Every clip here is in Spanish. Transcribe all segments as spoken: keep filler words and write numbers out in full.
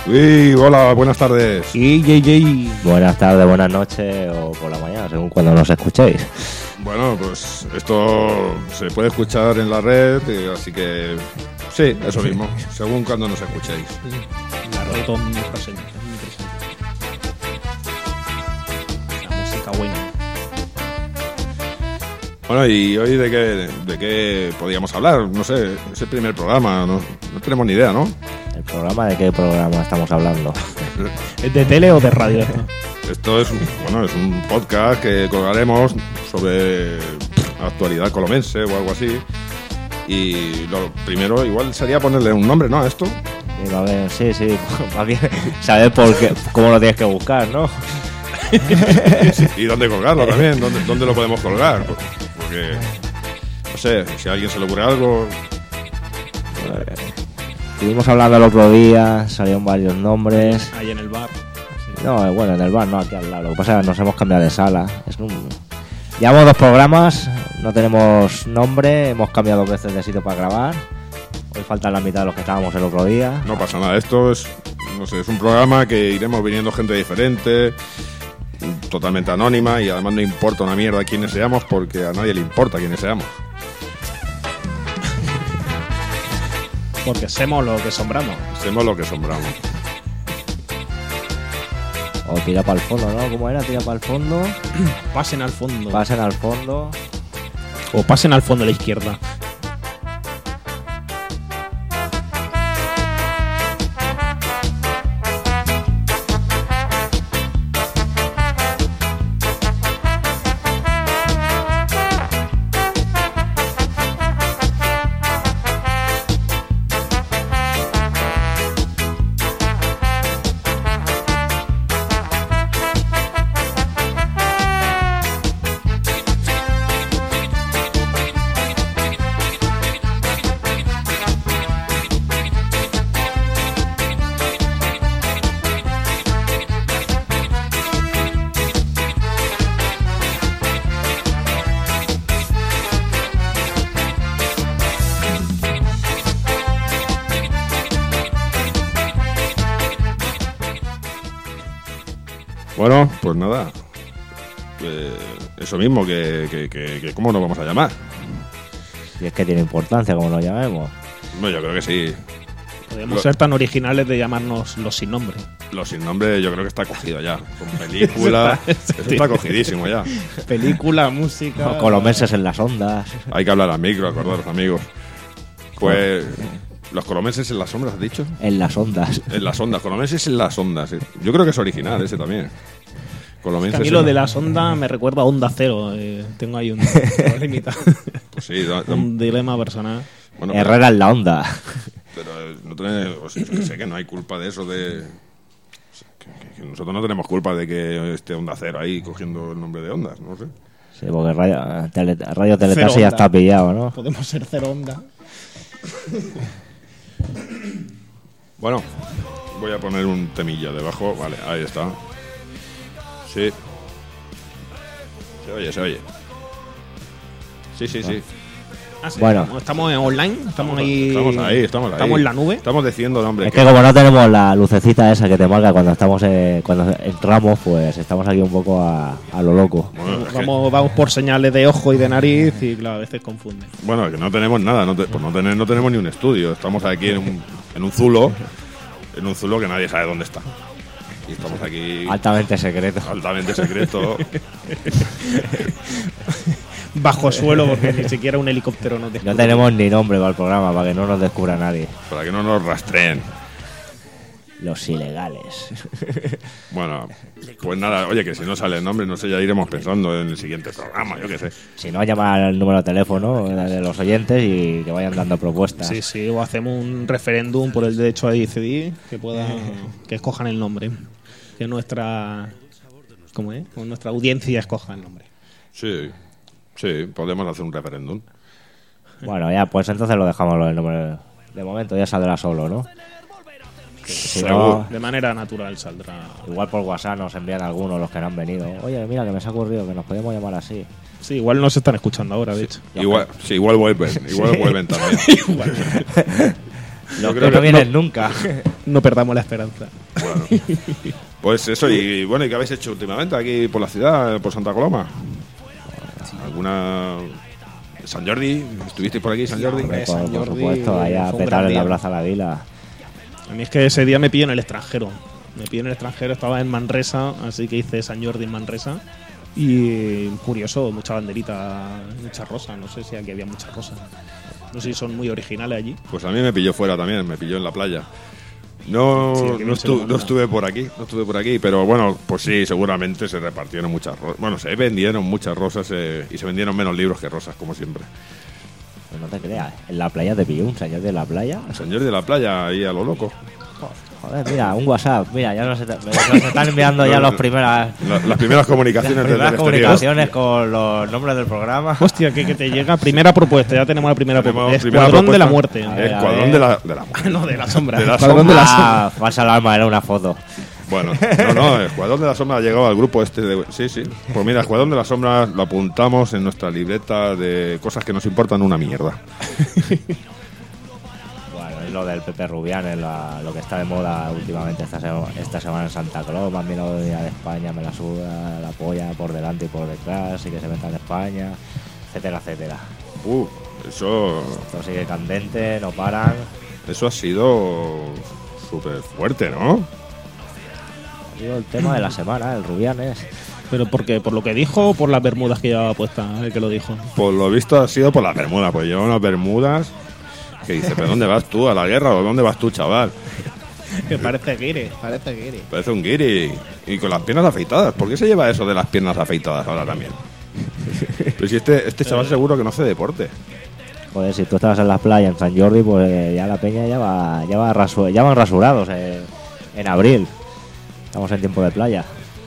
Uy, hola, buenas tardes. Y J J. Buenas tardes, buenas noches o por la mañana, según cuando nos escuchéis. Bueno, pues esto se puede escuchar en la red, eh, así que sí, eso mismo, según cuando nos escuchéis. La red con nuestra señal. La música buena. Bueno, y hoy de qué, de qué podíamos hablar, no sé, es el primer programa, no, no tenemos ni idea, ¿no? ¿El programa de qué programa estamos hablando? ¿Es de tele o de radio esto? Esto es un, bueno, es un podcast que colgaremos sobre actualidad colomense o algo así. Y lo primero igual sería ponerle un nombre, ¿no? A esto. Sí, a ver, sí, sí, más bien saber por qué, cómo lo tienes que buscar, ¿no? Y dónde colgarlo también, dónde, dónde lo podemos colgar. Porque, no sé, si a alguien se le ocurre algo. Estuvimos hablando el otro día, salieron varios nombres. Ahí en el bar. No, bueno, en el bar, no, aquí al lado. Lo que pasa es que nos hemos cambiado de sala. Es un... Llevamos dos programas, no tenemos nombre, hemos cambiado dos veces de sitio para grabar. Hoy faltan la mitad de los que estábamos el otro día. No pasa nada, esto es, no sé, es un programa que iremos viniendo gente diferente, totalmente anónima, y además no importa una mierda quiénes seamos, porque a nadie le importa quiénes seamos. Porque somos lo que sombramos. Somos lo que sombramos. O tira para el fondo, ¿no? ¿Cómo era? Tira para el fondo. Pasen al fondo. Pasen al fondo. O pasen al fondo a la izquierda. Bueno, pues nada. Eh, eso mismo, que, que, que, que ¿cómo nos vamos a llamar? Y es que tiene importancia como lo llamemos. Bueno, yo creo que sí. Podemos Lo- ser tan originales de llamarnos los sin nombre. Los sin nombre yo creo que está cogido ya. Con película, eso está cogidísimo ya. Película, música. O colomenses en las ondas. Hay que hablar al micro, acordaros, amigos. Pues los colomenses en las sombras, ¿has dicho? En las ondas. En las ondas, colomenses en las ondas. Sí. Yo creo que es original ese también. Colomenses A mí en lo la- de la sonda me recuerda a Onda Cero. Eh, tengo ahí un problemita. Pues sí, da- da- Un dilema personal. bueno, pero, Herrera en la onda. pero, eh, no tenemos, o sea, yo sé que no hay culpa de eso de... Que, que- que nosotros no tenemos culpa de que esté Onda Cero ahí cogiendo el nombre de Ondas, no sé. Sí, porque Radio, tele, radio Cero Teletasi ya onda. está pillado, ¿no? Podemos ser Cero Onda. Bueno, voy a poner un temilla debajo. Vale, ahí está. Sí. Se oye, se oye. Sí, sí, sí. Ah, sí, Bueno. estamos- estamos en online. Estamos ahí. Estamos ahí, estamos ahí. Estamos en la nube. Estamos diciendo, hombre. Es que como no tenemos la lucecita esa que te marca cuando estamos eh, cuando entramos, pues estamos aquí un poco a, a lo loco. Bueno, es que- Vamos, vamos por señales de ojo y de nariz y claro, a veces confunde. bueno, que no tenemos nada. No te- pues no, tener- no tenemos ni un estudio. Estamos aquí en un, en un zulo. En un zulo que nadie sabe dónde está. Y estamos aquí Altamente secreto. altamente secreto. Bajo suelo porque ni siquiera un helicóptero nos descubre. No tenemos ni nombre para el programa, para que no nos descubra nadie. Para que no nos rastreen. Los ilegales. Bueno, pues nada, oye, que si no sale el nombre, no sé, ya iremos pensando en el siguiente programa, yo qué sé. Si no, llamar al número de teléfono de los oyentes y que vayan dando propuestas. Sí, sí, o hacemos un referéndum por el derecho a decidir que pueda que escojan el nombre. Que nuestra ¿cómo es? Que nuestra audiencia escoja el nombre. Sí, sí, podemos hacer un referéndum. Bueno, ya, pues entonces lo dejamos lo del nombre. De momento ya saldrá solo, ¿no? Si no, De manera natural saldrá. igual por WhatsApp nos envían algunos los que no han venido. Oye, mira, que me se ha ocurrido que nos podemos llamar así. Sí, igual no se están escuchando ahora, de hecho. Igual, sí, igual vuelven, igual vuelven también. Igual. Los creo que no que vienen nunca. No perdamos la esperanza. Bueno, pues eso, y bueno, ¿y qué habéis hecho últimamente aquí por la ciudad, por Santa Coloma? ¿Alguna... San Jordi? ¿Estuvisteis por aquí, San Jordi? hombre. Por, San por Jordi supuesto, allá a fue un petar gran en la día. Plaza La Vila. A mí es que ese día me pilló en el extranjero. Me pilló en el extranjero, estaba en Manresa, así que hice San Jordi en Manresa. Y curioso, mucha banderita, mucha rosa. No sé si aquí había mucha rosa. No sé si son muy originales allí. Pues a mí me pilló fuera también, me pilló en la playa. No, Sí, aquí no, no se lo estu- manda. no estuve por aquí, no estuve por aquí, pero bueno, pues sí, seguramente se repartieron muchas rosas. Bueno, se vendieron muchas rosas eh, y se vendieron menos libros que rosas, como siempre. Pues no te creas, en la playa te pilló un señor de la playa. San Jordi de la playa, ahí a lo loco. Joder, mira, un WhatsApp. Mira, ya nos, está- nos están enviando ya los primeras, La- las primeras comunicaciones las desde el primeras exterior. comunicaciones con los nombres del programa. Hostia, que, que te llega primera propuesta. Ya tenemos la primera Tenemos propuesta. primera Escuadrón de la propuesta. muerte. A ver, a Escuadrón ver. de la, de la muerte. No, de la sombra. De la Escuadrón de la sombra. Ah, falsa alarma, era una foto. Bueno, no, no, el Escuadrón de la Sombra ha llegado al grupo este de... Sí, sí. Pues mira, Escuadrón de la Sombra lo apuntamos en nuestra libreta de cosas que nos importan una mierda. Bueno, y lo del Pepe Rubián es la- lo que está de moda últimamente esta, sema- esta semana en Santa Coloma. A mí la Día de España me la suda, la polla por delante y por detrás, y que se meta en España, etcétera, etcétera. Uh, eso... Esto sigue candente, no paran. Eso ha sido súper fuerte, ¿no? Digo, el tema de la semana, el Rubianes. Pero ¿por qué? ¿Por lo que dijo o por las bermudas que llevaba puesta el que lo dijo? Por lo visto ha sido por las bermudas, pues lleva unas bermudas que dice, ¿pero dónde vas tú? ¿A la guerra o dónde vas tú, chaval? Que parece guire, parece guire. Parece un guiri. Y con las piernas afeitadas. ¿Por qué se lleva eso de las piernas afeitadas ahora también? Pero si este, este chaval seguro que no hace deporte. Joder, si tú estabas en las playas en San Jordi, pues ya la peña ya va, ya va rasu- ya van rasurados eh, en abril. Estamos en tiempo de playa.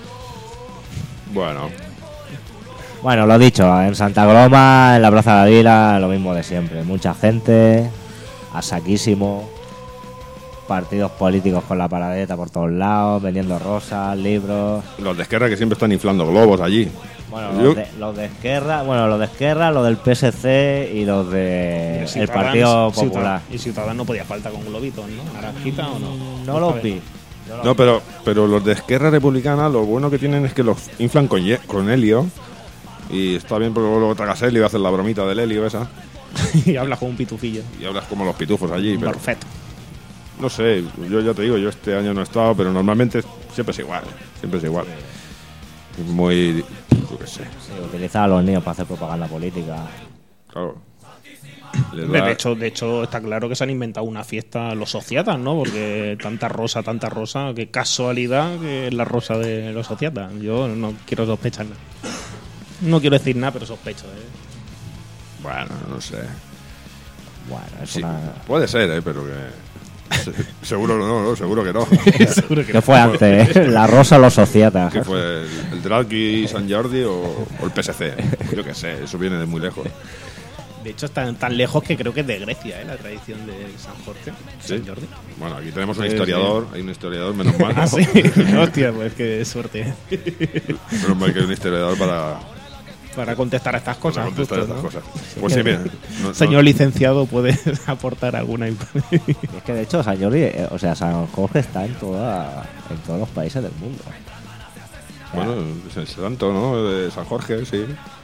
Bueno, Bueno, lo dicho, en Santa Coloma, en la Plaza de la Vila, lo mismo de siempre. Mucha gente, a saquísimo, partidos políticos con la paradeta por todos lados, vendiendo rosas, libros. los de Esquerra que siempre están inflando globos allí. Bueno, Yo- los de, los de Esquerra, bueno, los de Esquerra, los del P S C y los de el Ciudadanos- Partido Ciudad- Popular. Y Ciudadanos no podía faltar con globitos, ¿no? ¿Naranjita o no? No los vi. No, pero, pero los de Esquerra Republicana lo bueno que tienen es que los inflan con, ye- con helio. Y está bien porque luego tragas helio y haces la bromita del helio esa. Y habla con un pitufillo. Y hablas como los pitufos allí. Pero Perfecto. no sé, yo ya te digo, yo este año no he estado, pero normalmente siempre es igual. Siempre es igual. Es muy... yo qué sé, Sí, utilizar a los niños para hacer propaganda política. claro. Les De da- hecho, de hecho, está claro que se han inventado una fiesta los sociatas, ¿no? Porque tanta rosa, tanta rosa, qué casualidad que es la rosa de los sociatas. Yo no quiero sospechar nada. No quiero decir nada, pero sospecho, ¿eh? Bueno, no sé. Bueno, es Sí, una... puede ser, ¿eh? Pero que... se- seguro que no, no, seguro que no. Seguro que ¿Qué fue antes? eh? La rosa o los sociatas. ¿Qué fue? ¿El, el Draghi San Jordi o, o el P S C? Yo qué sé, eso viene de muy lejos. De hecho, están tan lejos que creo que es de Grecia, ¿eh? La tradición de San Jorge. ¿Sí? San Jordi. Bueno, aquí tenemos un Sí, historiador, hay un historiador, menos mal. Ah, sí. Hostia, pues qué suerte. Menos mal que hay un historiador para, Para contestar a estas cosas. para contestar justo, estas ¿no? cosas. Pues sí, mira. no- no- Señor licenciado, ¿puede aportar alguna información? Es que de hecho San Jordi, eh, o sea, San Jorge está en toda, en todos los países del mundo. bueno, es el santo, ¿no? De San Jorge, sí.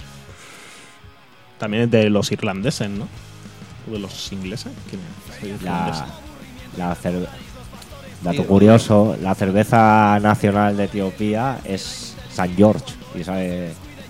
También es de los irlandeses, ¿no? ¿O de los ingleses? ¿Quién es? Soy irlandés. La, la cerve- Dato curioso, la cerveza nacional de Etiopía es San George y sabe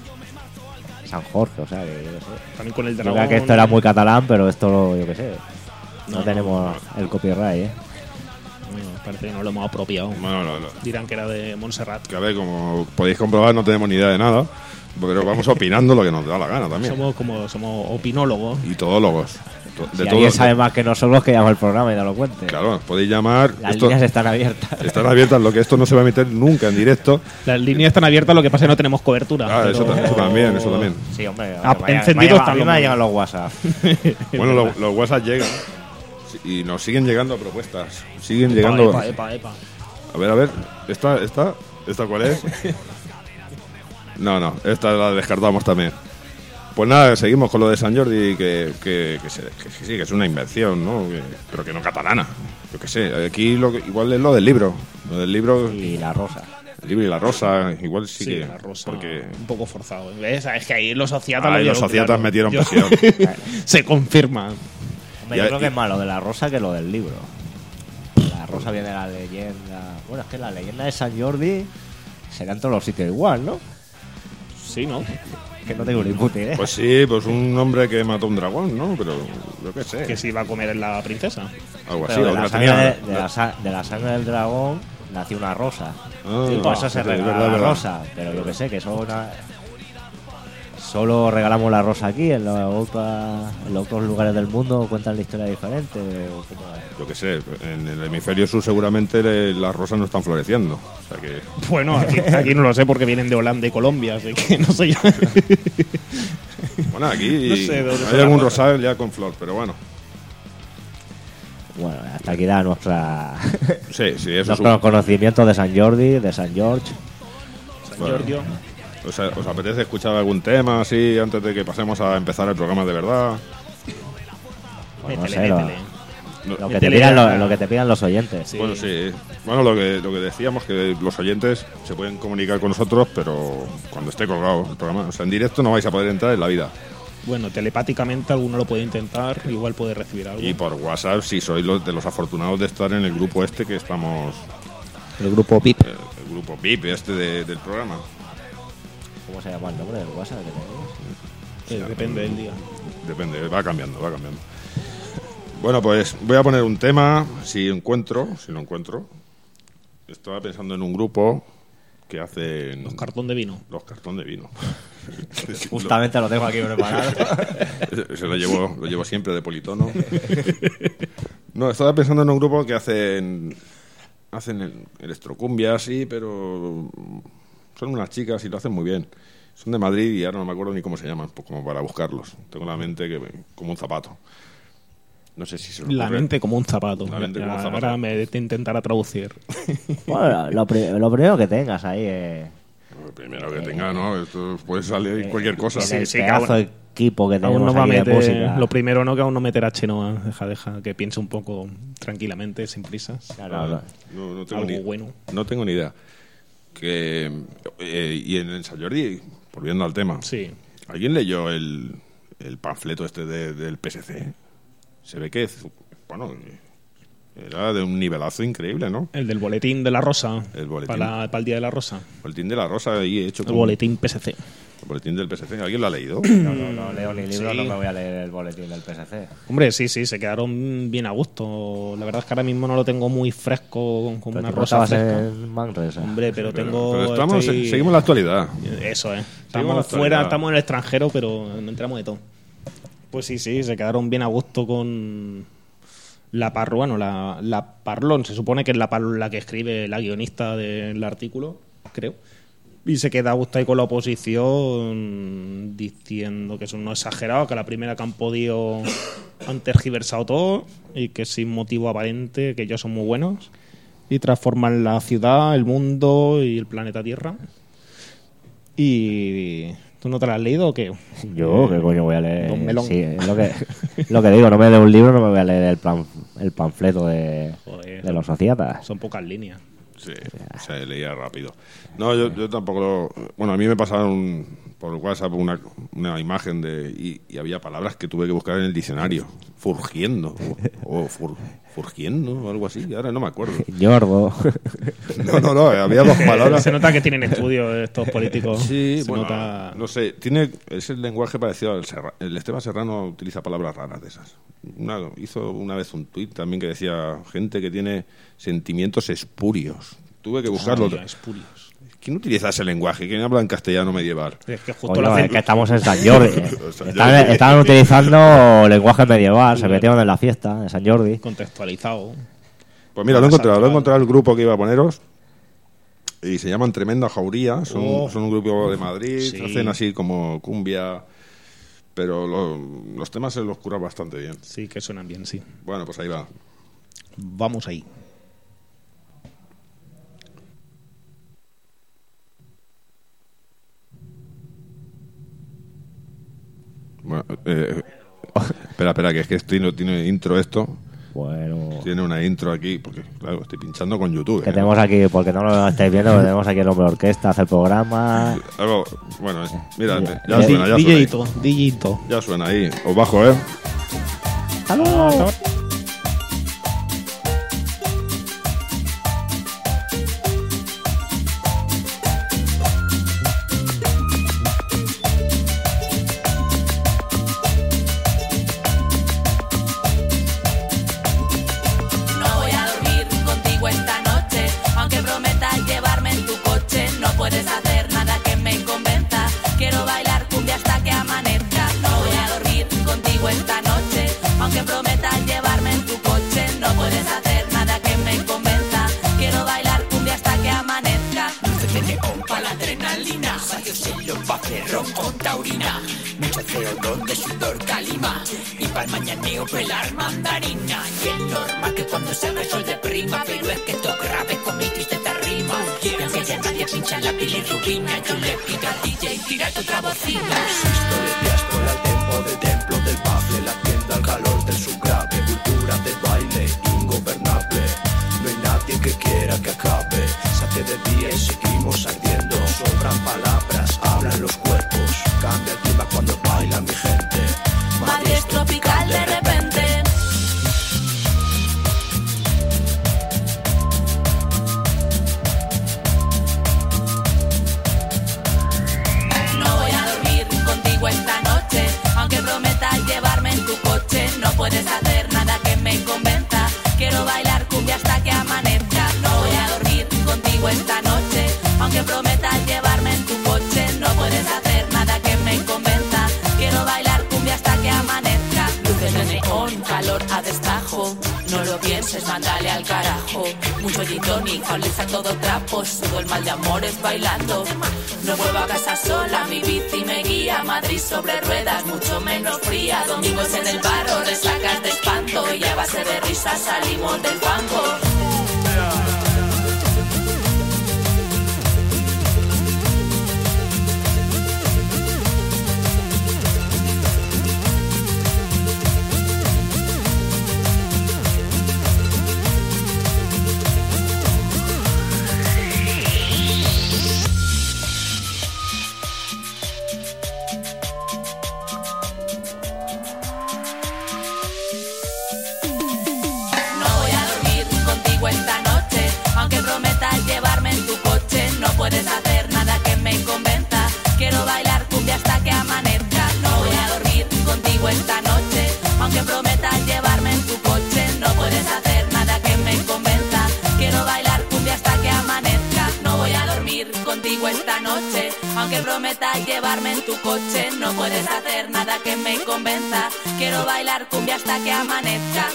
San Jorge, o sea, que yo qué sé. También con el Yo dragón. creía que esto era muy catalán, pero esto lo, yo qué sé. No, No, tenemos el copyright, ¿eh? No, parece que no lo hemos apropiado. Bueno, lo- lo- Dirán que era de Montserrat. que a ver, como podéis comprobar, no tenemos ni idea de nada. Pero vamos opinando lo que nos da la gana también. Somos como somos opinólogos. Y todólogos. To- Si De alguien todos. sabe más que nosotros, que llame el programa y nos lo cuente. Claro, nos podéis llamar. Las Esto- líneas están abiertas. están abiertas, lo que esto no se va a meter nunca en directo. Las líneas están abiertas, lo que pasa es que no tenemos cobertura. Ah, eso, pero- eso también, eso también. Sí, hombre. Ah, me ha- encendidos me ha llegado- están A mí los me míos. llegan los WhatsApp. Bueno, lo- los WhatsApp llegan y nos siguen llegando propuestas. Siguen Epa, llegando. epa, epa, epa. A ver, a ver. ¿Esta, esta? ¿Esta cuál es? No, no. Esta la descartamos también. Pues nada, seguimos con lo de San Jordi, que, que, que, se- que sí, que es una invención, ¿no? Que- pero que no catalana. Yo qué sé, aquí lo que- igual es lo del libro. Lo del libro, Y la rosa. el libro y la rosa, igual sí, Sí, que. la rosa. Porque Un poco forzado. ¿Ves? Es que ahí los sociatas lo ahí los vieron sociatas claro. metieron Yo- presión. Se confirma. Hombre, Ya- yo creo que y- es más lo de la rosa que lo del libro. La rosa viene de la leyenda. Bueno, es que la leyenda de San Jordi será en todos los sitios igual, ¿no? Sí, ¿no? Que no tengo ni puta idea. Pues sí, pues un hombre que mató a un dragón, ¿no? Pero yo qué sé. Que se iba a comer en la princesa. Algo así. Pero de, o la la sangre, tenía- de, de la, sa- de la sangre del dragón nació una rosa. Ah, Y por eso se es regala verdad, la verdad. rosa. Pero yo que sé, que eso una- solo regalamos la rosa aquí. En los, otros, en los otros lugares del mundo cuentan la historia diferente. ¿O cómo es? Yo qué sé, en el hemisferio sur seguramente le- las rosas no están floreciendo. O sea que. Bueno, aquí, aquí no lo sé porque vienen de Holanda y Colombia, así que no sé yo. Bueno, aquí No sé de dónde son hay las algún rosas. rosal ya con flor, pero bueno. Bueno, hasta aquí da nuestra, Sí, sí, eso es nuestros un. conocimientos de San Jordi, de San George. San Bueno. Giorgio. ¿Os, os apetece escuchar algún tema así antes de que pasemos a empezar el programa de verdad? Pues no Métele, sé, lo, métele. No- lo que te Métele pidan ya. lo, lo que te pidan los oyentes. Sí. Bueno, sí. Bueno, lo que, lo que decíamos, que los oyentes se pueden comunicar con nosotros, pero cuando esté colgado el programa. O sea, en directo no vais a poder entrar en la vida. Bueno, telepáticamente alguno lo puede intentar, igual puede recibir algo. Y por WhatsApp, si sois los, de los afortunados de estar en el grupo este que estamos, El grupo P I P. el, el grupo V I P este de- del programa. ¿Cómo se llama el nombre del WhatsApp que tenéis? Eh, depende del día. Depende, va cambiando, va cambiando. Bueno, pues voy a poner un tema, si encuentro, si lo encuentro. Estaba pensando en un grupo que hacen Los cartón de vino. los cartón de vino. Justamente lo tengo aquí preparado. Se lo llevo, lo llevo siempre de politono. No, estaba pensando en un grupo que hacen hacen el- electrocumbia, sí, pero son unas chicas y lo hacen muy bien. Son de Madrid y ahora no me acuerdo ni cómo se llaman, pues como para buscarlos. Tengo la mente que como un zapato. No sé si se lo La mente como un zapato. La mente como un zapato. Ahora me te intentará traducir. Bueno, lo, pri- lo primero que tengas ahí es Lo primero que tenga, ¿no? Esto puede salir cualquier cosa. en el sí, pedazo cabrón. de equipo que Aún tenemos no va a aquí de meter. música. Lo primero no, que aún no meterá Chenoa. Deja, deja, que piense un poco tranquilamente, sin prisas. No, no, no. No, no tengo Algo ni, bueno. No tengo ni idea. Que, eh, y en el San Jordi, volviendo al tema, Sí. ¿alguien leyó el, el panfleto este de- del P S C? Se ve que, es- bueno, era de un nivelazo increíble, ¿no? El del boletín de la Rosa. El boletín. Para, para el Día de la Rosa. El boletín de la Rosa ahí hecho El con boletín P S C. el boletín del P S C. ¿Alguien lo ha leído? No, no, no leo ni libros, Sí. no me voy a leer el boletín del P S C. Hombre, sí, sí, se quedaron bien a gusto. La verdad es que ahora mismo no lo tengo muy fresco, con Pero una tú no rosa estabas fresca. en Manresa. Hombre, pero Pero- tengo. pero estamos, estoy- seguimos la actualidad. Eso es. la Estamos actualidad. fuera, estamos en el extranjero, pero no entramos de todo. Pues sí, sí, se quedaron bien a gusto con la parro, bueno, la, la parlón. Se supone que es la, par- la que escribe la guionista del artículo, creo. Y se queda a gusto ahí con la oposición diciendo que son unos exagerados, que la primera que han podido han tergiversado todo y que sin motivo aparente, que ellos son muy buenos y transforman la ciudad, el mundo y el planeta Tierra. Y ¿tú no te la has leído o qué? Yo, ¿qué coño voy a leer? Don Melón. Sí, es lo que, lo que digo, no me leo un libro, no me voy a leer el, plan, el panfleto de, Joder, de los sociatas. son pocas líneas. Sí, se leía rápido. No, yo, yo tampoco lo... Bueno, a mí me pasaron por WhatsApp una, una imagen de... Y, y había palabras que tuve que buscar en el diccionario. Furgiendo. O, o fur- furgiendo o algo así. Ahora no me acuerdo. Ñordo. No, no, no. Había dos palabras. Se nota que tienen estudios estos políticos. Sí, Se bueno, nota... no sé. Tiene... Es el lenguaje parecido al Serra. El Esteban Serrano utiliza palabras raras de esas. Una, hizo una vez un tuit también que decía gente que tiene sentimientos espurios. Tuve que buscarlo. Ay, espurios. ¿Quién utiliza ese lenguaje? ¿Quién habla en castellano medieval? Es que justo Coño, la es que estamos en San Jordi. eh. San Estaban, Jordi. estaban utilizando lenguaje medieval, se metieron en la fiesta de San Jordi. contextualizado. Pues mira, lo he Más encontrado. Lo he actual. encontrado el grupo que iba a poneros. Y se llaman Tremenda Jauría. Son, Oh. son un grupo de Madrid. Sí. Hacen así como cumbia. Pero lo- los temas se los curan bastante bien. Sí, que suenan bien, sí. Bueno, pues ahí va. Vamos ahí. Espera, espera, que es que tiene, tiene intro esto. Bueno. Tiene una intro aquí, porque claro, estoy pinchando con YouTube. Que ¿eh? tenemos aquí, porque no lo estáis viendo, que tenemos aquí el hombre orquesta, hace el programa. Algo, bueno, mira, Mira. ya suena, ya D suena. J-to, D J-to. Ya suena ahí. Os bajo, ¿eh? ¡Hasta luego! No voy a dormir contigo esta noche, aunque prometas llevarme en tu coche. No puedes hacer nada que me convenza. Quiero bailar cumbia hasta que amanezca. No voy a dormir contigo esta noche, aunque prometas llevarme en tu coche. No puedes hacer nada que me convenza. Quiero bailar cumbia hasta que amanezca. Luces de neón pa' la adrenalina, rayos en los ferrón con taurina, mucho C O dos de sudor calima, y pa'l mañaneo pelar mandarina. Y es normal que cuando salga el sol de prima, pero es que esto grave con mi tristeza rima. Y aunque ya nadie pincha en la bilirrubina, yo le pido al D J tírate otra bocina. Resisto de diáspora al tempo del templo del bafle, la tienda al calor del subgrave, cultura del baile ingobernable. No hay nadie que quiera que acabe, se hace de día y seguimos ardiendo. Sobran palabras, hablan los cuerpos, cambia el clima cuando baila mi gente. Madrid es tropical de repente. No voy a dormir contigo esta noche, aunque prometas llevarme en tu coche. No puedes hacer nada que me convenza. Quiero bailar cumbia hasta que amanezca. No voy a dormir contigo esta noche, aunque prometas llevarme en tu coche. No puedes hacer nada que me convenza. Quiero bailar cumbia hasta que amanezca. Luces de neón, calor a destajo. No lo pienses, mándale al carajo. Mucho gin tonic, a todo trapo. Sudo el mal de amores bailando. No vuelvo a casa sola, mi bici me guía. Madrid sobre ruedas, mucho menos fría. Domingos en el barro, resacas de espanto. Y a base de risas salimos del fango. No voy a dormir contigo esta noche, aunque prometas llevarme en tu coche. No puedes hacer nada que me convenza. Quiero bailar cumbia hasta que amanezca. No voy a dormir contigo esta noche, aunque prometas llevarme en tu coche. No puedes hacer nada que me convenza. Quiero bailar cumbia hasta que amanezca. No voy a dormir contigo esta noche, aunque prometas llevarme en tu coche. No puedes hacer nada que me convenza. Quiero bailar cumbia hasta que amanezca.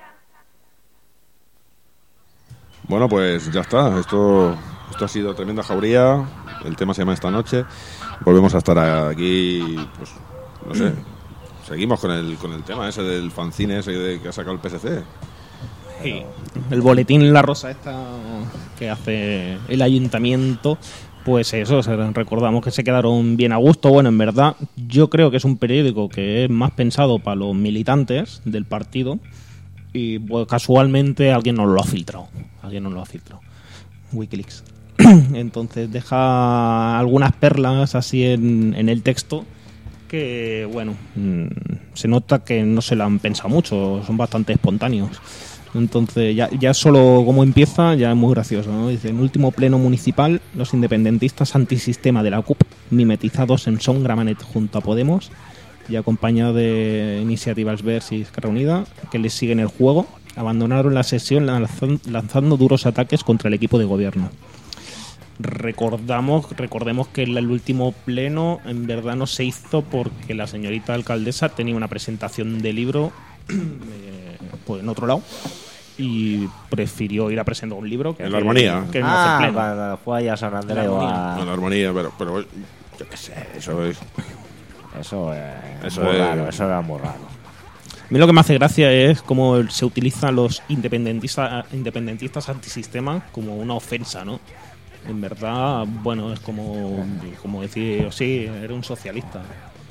Bueno, pues ya está. Esto, esto ha sido tremenda jauría. El tema se llama Esta Noche. Volvemos a estar aquí, pues, no sé. Seguimos con el, con el tema ese del fanzine ese de, que ha sacado el P S C. Sí. El boletín La Rosa esta que hace el ayuntamiento, pues eso, recordamos que se quedaron bien a gusto. Bueno, en verdad, yo creo que es un periódico que es más pensado para los militantes del partido y pues casualmente alguien nos lo ha filtrado. Alguien nos lo ha filtrado. Wikileaks. Entonces deja algunas perlas así en, en el texto que, bueno, mmm, se nota que no se la han pensado mucho, son bastante espontáneos. Entonces ya, ya solo como empieza ya es muy gracioso, ¿no? Dice, en último pleno municipal, los independentistas antisistema de la C U P, mimetizados en Son Gramanet junto a Podemos y acompañado de Iniciativas Verds y Esquerra Unida, que les siguen el juego, abandonaron la sesión lanzando, lanzando duros ataques contra el equipo de gobierno. Recordamos, recordemos que el, el último pleno en verdad no se hizo porque la señorita alcaldesa tenía una presentación de libro eh, pues en otro lado y prefirió ir a presentar un libro que En la Armonía. que, que no Ah, hacer pleno. cuando fue allá a San Andrés La o Armonía. a... No, la armonía, pero, pero yo qué sé, eso es. Eso es Eso muy es- raro, eso era muy raro. A mí lo que me hace gracia es cómo se utilizan los independentistas, independentistas antisistema como una ofensa, ¿no? En verdad, bueno, es como, como decir, sí, eres un socialista.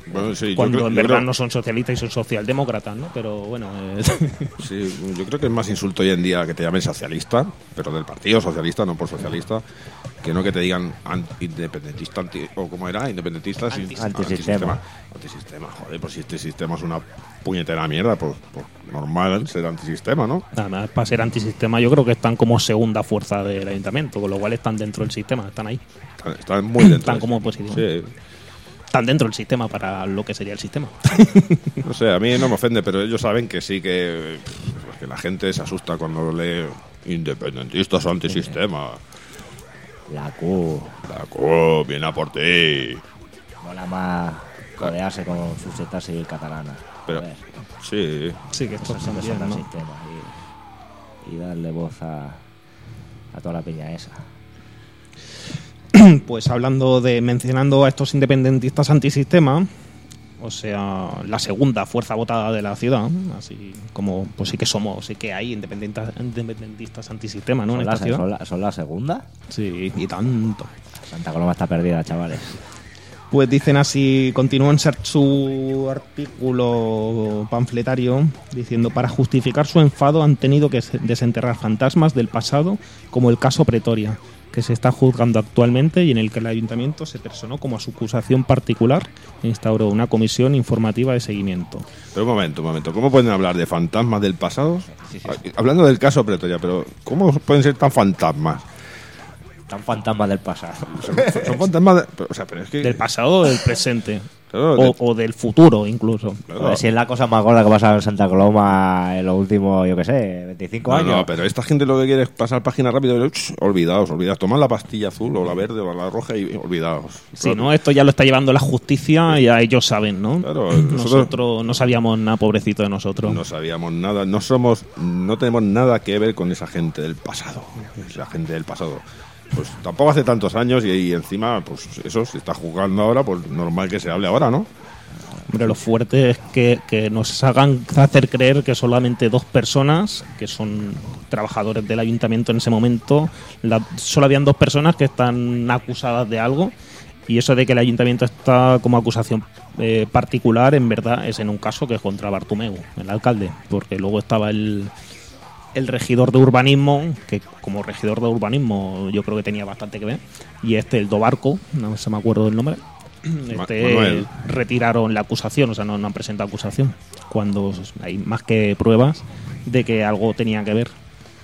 Bueno, sí, yo Cuando creo- en yo verdad creo- no son socialistas y son socialdemócratas, ¿no? Pero bueno, eh, Sí, yo creo que es más insulto hoy en día que te llamen socialista, pero del partido socialista, no por socialista, que no que te digan an- independentista, anti- o como era, independentista, sin- Antisistema. Antisistema. Antisistema, joder, pues si este sistema es una puñetera mierda, pues, pues normal ser antisistema, ¿no? además, para ser antisistema, yo creo que están como segunda fuerza del ayuntamiento, con lo cual están dentro del sistema, están ahí. Están, están muy dentro. Están de- como oposición. Sí, Están dentro del sistema para lo que sería el sistema. no sé, a mí no me ofende, pero ellos saben que sí que, que la gente se asusta cuando lee independentistas antisistema. La Q. La C U viene a por ti. Mola más codearse con sociedad civil catalana. Pero, Joder, sí, Sí, que esto eso siempre son también, el ¿no? sistema. Y, y darle voz a, a toda la peña esa. Pues hablando de, mencionando a estos independentistas antisistema, o sea, la segunda fuerza votada de la ciudad, así como, pues sí que somos, sí que hay independentistas, independentistas antisistema, ¿no? En ¿Son, la, esta ciudad. son, la, ¿Son la segunda? Sí, y tanto. Santa Coloma está perdida, chavales. Pues dicen así, continúan ser su artículo panfletario diciendo: para justificar su enfado han tenido que se- desenterrar fantasmas del pasado, como el caso Pretoria, que se está juzgando actualmente y en el que el ayuntamiento se personó como su acusación particular e instauró una comisión informativa de seguimiento. pero un momento, un momento. ¿Cómo pueden hablar de fantasmas del pasado? Hablando del caso Pretoria, pero ¿cómo pueden ser tan fantasmas? Tan fantasmas del pasado. Son, son fantasmas de, pero, o sea, pero es que... Del pasado o del presente, Claro, o, de- o del futuro incluso. claro. Joder, si es la cosa más gorda que ha pasado en Santa Coloma en los últimos, yo qué sé, veinticinco No, años. no, pero esta gente lo que quiere es pasar página rápido y ch, olvidaos, olvidaos. Tomad la pastilla azul o la verde o la roja y olvidaos. Sí, ¿no? Esto ya lo está llevando la justicia y a ellos saben, ¿no? Claro, nosotros- nosotros no sabíamos nada, pobrecito de nosotros. No sabíamos nada, no somos, no tenemos nada que ver con esa gente del pasado. Esa gente del pasado. Pues tampoco hace tantos años y, y encima, pues eso se está jugando ahora, pues normal que se hable ahora, ¿no? Hombre, lo fuerte es que, que nos hagan hacer creer que solamente dos personas, que son trabajadores del ayuntamiento en ese momento, la- solo habían dos personas que están acusadas de algo, y eso de que el ayuntamiento está como acusación eh, particular, en verdad es en un caso que es contra Bartomeu, el alcalde, porque luego estaba el, el regidor de urbanismo, que como regidor de urbanismo yo creo que tenía bastante que ver, y este, el Dobarco, no se me acuerdo del nombre. Este, Manuel. retiraron la acusación, o sea, no, no han presentado acusación, cuando hay más que pruebas de que algo tenía que ver.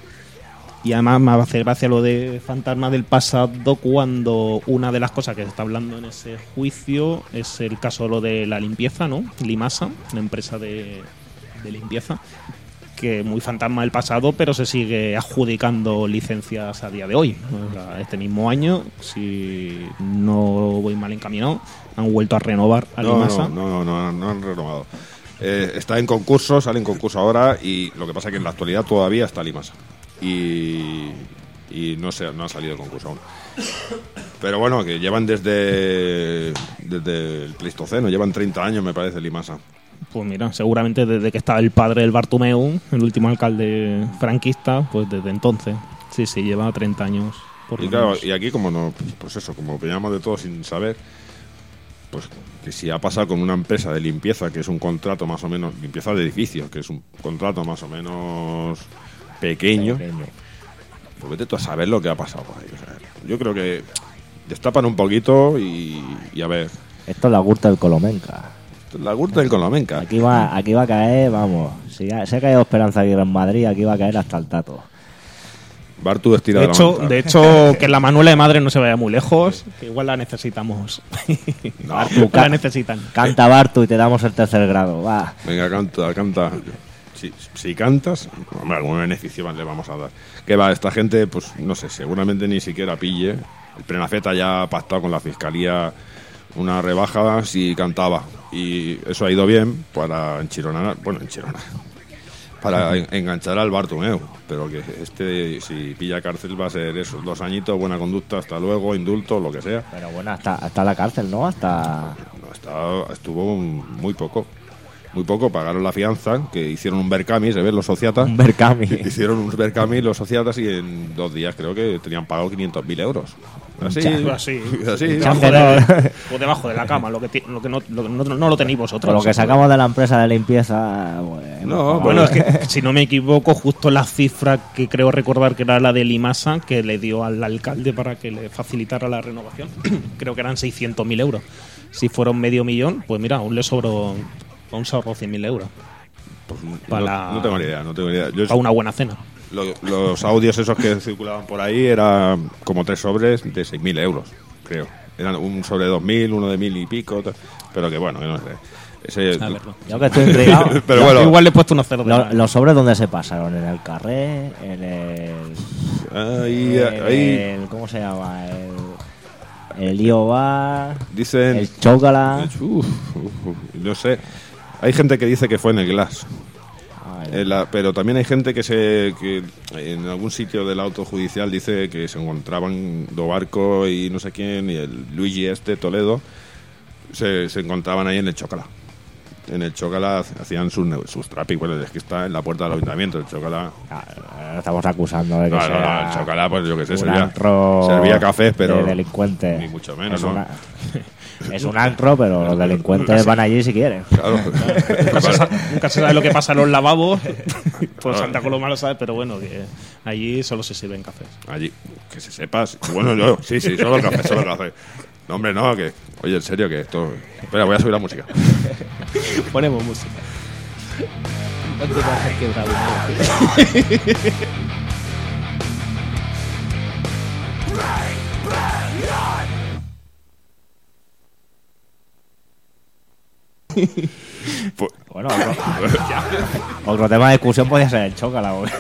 Y además me hace gracia lo de fantasma del pasado, cuando una de las cosas que se está hablando en ese juicio es el caso lo de la limpieza, ¿no? Limasa, una empresa de, de limpieza, que muy fantasma del pasado, pero se sigue adjudicando licencias a día de hoy. O sea, este mismo año, si no voy mal encaminado, han vuelto a renovar a No, Limasa. no, no, no, no, no han renovado. Eh, está en concurso, sale en concurso ahora y lo que pasa es que en la actualidad todavía está Limasa. Y, y no, se, no ha salido de concurso aún. Pero bueno, que llevan desde, desde el Pleistoceno, llevan treinta años me parece Limasa. Pues mira, seguramente desde que estaba el padre del Bartomeu, el último alcalde franquista, pues desde entonces. Sí, sí, lleva treinta años. Por Y lo claro, menos. y aquí como no, pues eso, como opinamos de todo sin saber, pues que si ha pasado con una empresa de limpieza, que es un contrato más o menos, limpieza de edificios, que es un contrato más o menos pequeño, Pequeño. pues vete tú a saber lo que ha pasado por ahí. O sea, yo creo que destapan un poquito y, y a ver, Esto es la gurta del Colomenca. la gurta del Colamenca. Aquí va, aquí va a caer, vamos. Si ha- se ha caído Esperanza Aguirre en Madrid, aquí va a caer hasta el tato. Bartu estira De la hecho, manta. de hecho, que la Manuela de Madre no se vaya muy lejos, que igual la necesitamos. No, Bartu, la ca- necesitan. Canta Bartu y te damos el tercer grado. Va. venga, canta, canta. Si, si cantas, hombre, algún beneficio le vamos a dar. Que va, esta gente, pues no sé, seguramente ni siquiera pille. El Prenafeta ya ha pactado con la fiscalía una rebaja si cantaba. Y eso ha ido bien para enchironar, bueno, enchironar, para en- enganchar al Bartomeu. Pero que este, si pilla cárcel, va a ser eso, dos añitos, buena conducta, hasta luego, indulto, lo que sea. Pero bueno, hasta, hasta la cárcel, ¿no? Hasta. No, está, estuvo muy poco. muy poco, pagaron la fianza, que hicieron un Berkami, se ven los sociatas. Un Berkami. Hicieron un Berkami los sociatas y en dos días creo que tenían pagado quinientos mil euros. Así, Así. así. Debajo de, o debajo de la cama, lo que, ti- lo que, no, lo que no, no lo tenéis vosotros. Por lo que sacamos de la empresa de limpieza, bueno, No, Bueno, es que si no me equivoco, justo la cifra que creo recordar que era la de Limasa, que le dio al alcalde para que le facilitara la renovación, creo que eran seiscientos mil euros. Si fueron medio millón, pues mira, aún le sobró, aún se ahorró cien mil euros. Pues para no, la- no tengo ni idea, no tengo ni idea. Yo, Para una buena cena. lo- los audios esos que circulaban por ahí eran como tres sobres de seis mil euros, creo. Eran un sobre de dos mil, uno de mil y pico, tal, pero que bueno, que no sé. Ese, A verlo. yo que estoy intrigado. pero Yo bueno, igual le he puesto unos ceros de Lo- más. ¿Los sobres dónde se pasaron? ¿En el carré? ¿En el...? ahí, en ahí el- ¿Cómo se llama? El, el Lío Bar, dicen... el Chócala. Uf, uf, uf, no sé. Hay gente que dice que fue en el Glass. Ay, En la- pero también hay gente que se que en algún sitio del auto judicial dice que se encontraban Dobarco y no sé quién y el Luigi este Toledo se, se encontraban ahí en el Chocala. En el Chocala hacían sus, ne- sus trapis, bueno, es que está en la puerta del ayuntamiento el Chocala. ah, no estamos acusando de que No, no, sea no, el Chocala, pues yo que sé, un servía, antro servía cafés, pero de delincuentes. ni mucho menos, es, ¿no? una- es un antro, pero los delincuentes van allí si quieren. Claro. Nunca se, sa- nunca se sabe lo que pasa en los lavabos. Por Santa Coloma lo sabe, pero bueno, que allí solo se sirven cafés. Allí, que se sepa. Bueno, yo, sí, sí, solo el café, solo el café. No, hombre, no, que. Oye, en serio, que esto. Espera, voy a subir la música. Ponemos música. Pues- Bueno, otro, otro tema de discusión podría ser el Chócala. güey.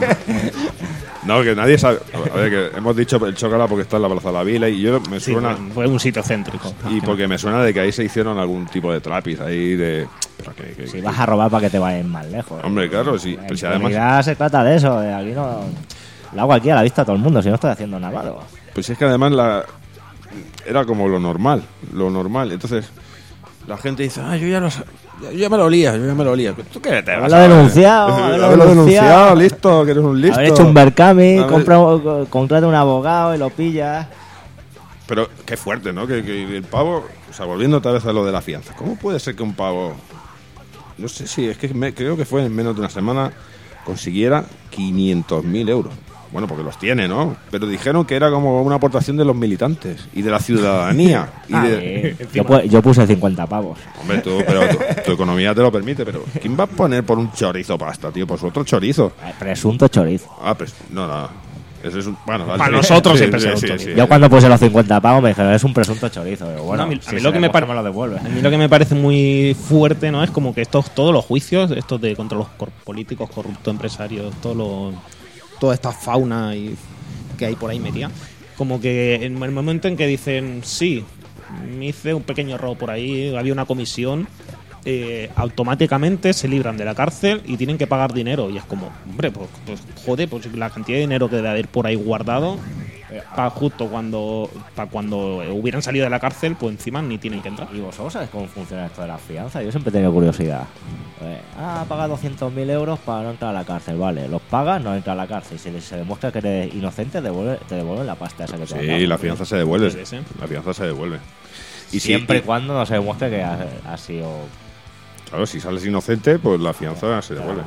no, que nadie sabe. A ver, que hemos dicho el Chocala porque está en la Plaza de la Vila y yo me Sí, suena. fue, fue un sitio céntrico. Y porque me suena de que ahí se hicieron algún tipo de trapis ahí de. Pero que, que- Si que- vas a robar para que te vayan más lejos. Hombre, claro, sí. En Pero si además. realidad se trata de eso. De aquí no. Lo hago aquí a la vista de todo el mundo, si no estoy haciendo nada malo. Pues es que además la. Era como lo normal. Lo normal. Entonces. La gente dice, ah, yo ya lo sa- yo ya me lo olía, yo ya me lo olía. ¿Tú qué te vas Haberlo a ver? denunciado, haberlo Haberlo denunciado. denunciado, listo, que eres un listo. Haber hecho un Berkami, Haber- compra, contrata un abogado y lo pillas. Pero qué fuerte, ¿no? Que, que el pavo, o sea, volviendo otra vez a lo de la fianza, ¿cómo puede ser que un pavo, no sé si, es que me- creo que fue en menos de una semana, consiguiera quinientos mil euros? Bueno, porque los tiene, ¿no? Pero dijeron que era como una aportación de los militantes y de la ciudadanía. Y Ah, de, eh, yo, pu- yo puse cincuenta pavos. Hombre, tú, pero tu, tu economía te lo permite, pero ¿quién va a poner por un chorizo pasta, tío? Pues otro chorizo. Eh, Presunto chorizo. Ah, pues, no, no. Eso es un, bueno, Para nosotros siempre será un chorizo. Yo cuando puse los cincuenta pavos me dijeron, es un presunto chorizo. Digo, bueno, No, a mí- a si mí se lo que me demuestra, pare- me lo devuelve. A mí lo que me parece muy fuerte, ¿no? Es como que estos, todos los juicios, estos de contra los cor- políticos, corruptos, empresarios, todo lo, toda esta fauna y, que hay por ahí metida, como que en el momento en que dicen, sí, me hice un pequeño robo por ahí, había una comisión, eh, automáticamente se libran de la cárcel y tienen que pagar dinero. Y es como, hombre, pues, pues joder, pues la cantidad de dinero que debe haber por ahí guardado, para justo cuando, para cuando hubieran salido de la cárcel, pues encima ni tienen que entrar. ¿Y vosotros sabéis cómo funciona esto de la fianza? Yo siempre he tenido curiosidad. Eh, ah, ha pagado doscientos mil euros para no entrar a la cárcel. Vale, los pagas, no entra a la cárcel. Si se demuestra que eres inocente, devuelve- te devuelven la pasta esa que te han dado. Sí, la fianza se devuelve. Sí, sí. La fianza se devuelve. Y siempre y cuando no se demuestre que ha, ha sido... Claro, si sales inocente, pues la fianza se devuelve.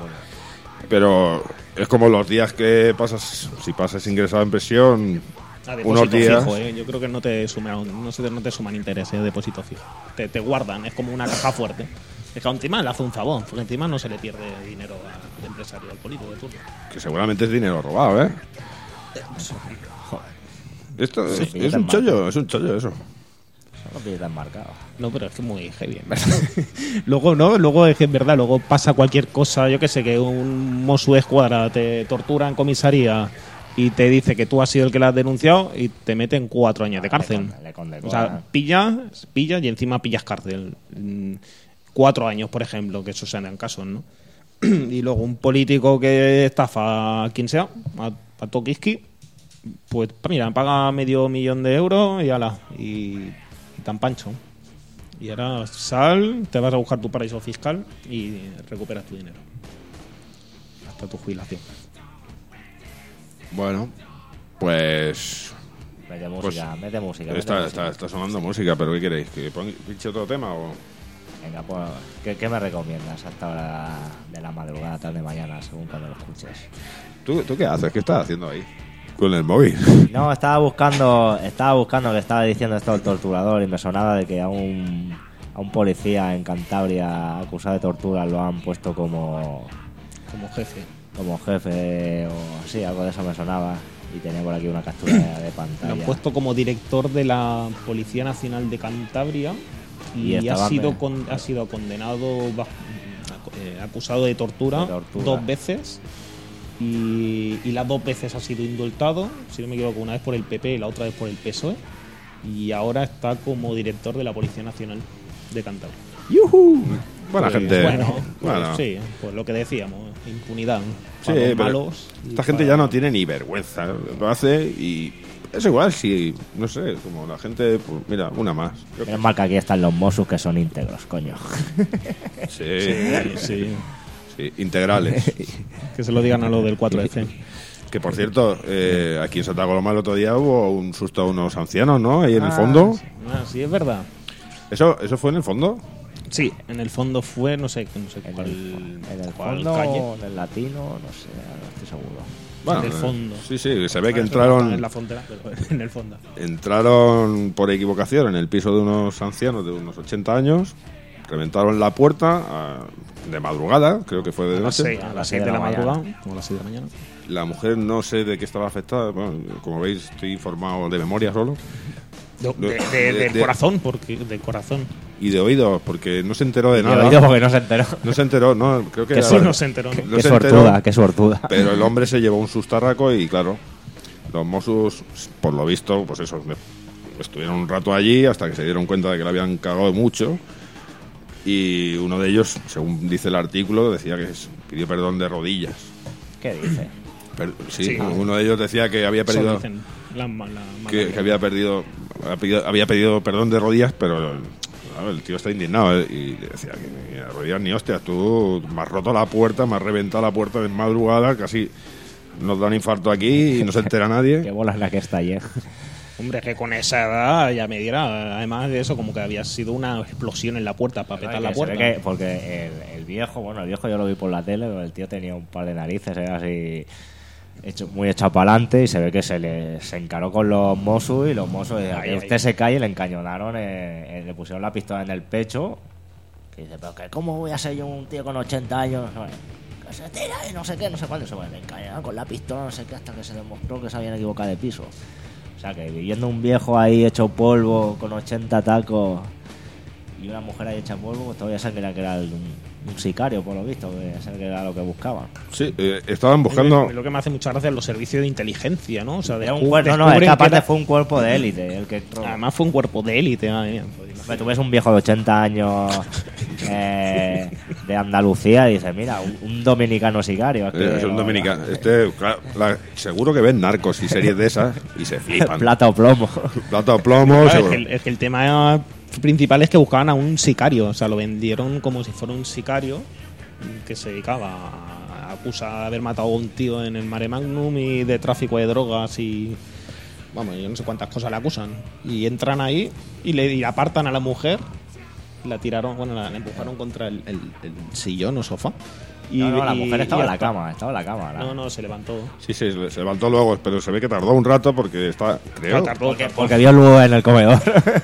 Pero es como los días que pasas, si pasas ingresado en prisión, A depósito unos días. fijo, ¿eh? Yo creo que no te suman, no, se, no te suman intereses de depósito fijo. Te, te guardan, es como una caja fuerte. Es que encima le hace un favor, porque encima no se le pierde dinero al empresario, al político de turno. Que seguramente es dinero robado, ¿eh? Esto es, Sí, es un chollo, es un chollo eso. Son los billetes marcados. No, pero es que es muy heavy, en verdad. luego, no, luego es que en verdad, luego pasa cualquier cosa, yo que sé, que un Mossu de Escuadra te tortura en comisaría y te dice que tú has sido el que la has denunciado y te meten cuatro años de cárcel. Le con- le condena. O sea, pillas, pillas y encima pillas cárcel. Mm, Cuatro años, por ejemplo, que esos sean casos, ¿no? Y luego un político que estafa a quien sea, a, a Tokiski, pues mira, paga medio millón de euros y ala, y, y tan pancho. Y ahora sal, te vas a buscar tu paraíso fiscal y recuperas tu dinero. Hasta tu jubilación. Bueno, pues... Mete música, Pues, mete música. mete Está, música. está, está sonando música, pero ¿qué queréis? ¿Que pon- pinche otro tema o...? Venga, pues, ¿qué, ¿qué me recomiendas a esta hora de la madrugada, tarde, mañana, según cuando lo escuches? ¿Tú, ¿Tú qué haces? ¿Qué estás haciendo ahí? Con el móvil. No, estaba buscando, estaba buscando que estaba diciendo esto el torturador y me sonaba de que a un, a un policía en Cantabria acusado de tortura lo han puesto como, Como jefe. como jefe o sí, algo de eso me sonaba. Y tenía por aquí una captura de, de Lo pantalla. han puesto como director de la Policía Nacional de Cantabria y, Y ha, estaba- sido con- ha sido condenado, bajo- eh, acusado de tortura, De tortura. dos veces y, y las dos veces ha sido indultado, si no me equivoco, una vez por el P P y la otra vez por el P S O E y ahora está como director de la Policía Nacional de Cantabria. Buena Pues, gente. Bueno, pues Bueno. sí, pues lo que decíamos, impunidad. Sí, para los pero malos y esta gente para- ya no tiene ni vergüenza. Lo hace y es igual si, no sé, como la gente, pues, mira, una más. Yo- Menos mal que aquí están los Mossos que son íntegros, coño. Sí, Sí, sí, integrales. que se lo digan a los del cuatro F. Que por cierto, eh, aquí en Santa Coloma el otro día hubo un susto a unos ancianos, ¿no? Ahí en el Ah, fondo. sí. Ah, sí, es verdad. ¿Eso, ¿Eso fue en el fondo? Sí, en el fondo fue, no sé, no sé En cuál, el, en el cuál fondo, calle. en el latino, no sé, no estoy seguro. Bueno, en el eh, fondo. Sí, sí, se ve que En entraron la frontera, pero en el fondo. entraron por equivocación en el piso de unos ancianos de unos ochenta años, reventaron la puerta a- de madrugada, creo que fue de A las noche. seis- a las seis de la madrugada, o a las seis de la mañana. La mujer no sé de qué estaba afectada, bueno, como veis estoy informado de memoria solo, De, Lo- de- de- de- del de- corazón, porque del corazón. y de oídos, porque no se enteró de Y nada. oído porque no se enteró. No se enteró, no, creo que Que era- Sí, no se enteró. ¿no? no Qué se suertuda, enteró, qué suertuda. pero el hombre se llevó un sustarraco y claro, los Mossos, por lo visto, pues eso, estuvieron un rato allí hasta que se dieron cuenta de que le habían cagado mucho y uno de ellos, según dice el artículo, decía que es- pidió perdón de rodillas. ¿Qué dice? Per- sí, Sí. uno de ellos decía que había Eso perdido dicen la- la que, mayoría. que había perdido había pedido, había pedido perdón de rodillas, pero claro, el tío está indignado, ¿eh? Y decía que ni a rodillas ni hostias, tú me has roto la puerta, me has reventado la puerta de madrugada, casi nos da un infarto aquí y no se entera Qué nadie. bola es la que está ayer. Hombre, que con esa edad ya me diera. Además de eso, como que había sido una explosión en la puerta para petar la Que se ve puerta. que- porque el, el viejo, bueno, el viejo yo lo vi por la tele, pero el tío tenía un par de narices, era así hecho, muy echado para adelante y se ve que se le se encaró con los Mossos y los Mossos decían Ay, que ay. usted se cae y le encañonaron, eh, eh, le pusieron la pistola en el pecho. Que dice, pero que ¿cómo voy a ser yo un tío con ochenta años? Bueno, que se tira y no sé qué, no sé cuándo. Se bueno, le encañonaron con la pistola, no sé qué, hasta que se demostró que se habían equivocado de piso. O sea, que viviendo un viejo ahí hecho polvo, con ochenta tacos y una mujer ahí hecha polvo, pues todavía se creía que era el- un, un sicario, por lo visto, que se que era lo que buscaban. Sí, eh, estaban buscando Lo que me hace mucha gracia es los servicios de inteligencia, ¿no? O sea, Era un descu- cuerpo, no, no, es descubren que aparte era- fue un cuerpo de élite el que entró. Además fue un cuerpo de élite, madre mía. Hombre, tú ves un viejo de ochenta años eh, de Andalucía y dices, mira, un, un dominicano sicario. Es, que- eh, es un dominicano. Este, claro, la- seguro que ven narcos y series de esas y se flipan. Plata o plomo. Plata o plomo, Claro, es, seguro. que el, es que el tema principal es que buscaban a un sicario, o sea, lo vendieron como si fuera un sicario que se dedicaba a acusar de haber matado a un tío en el Mare Magnum y de tráfico de drogas y vamos, yo no sé cuántas cosas le acusan. Y entran ahí y le y apartan a la mujer, la tiraron, bueno, la, la empujaron contra el, el- el sillón o sofá. Y, No, no, la y- mujer estaba y en la hasta- cama, estaba en la cama. la- No, no, se levantó. Sí, sí, se se levantó luego, pero se ve que tardó un rato porque está, creo, Tardó, Porque, tardó. porque vio luz en el comedor.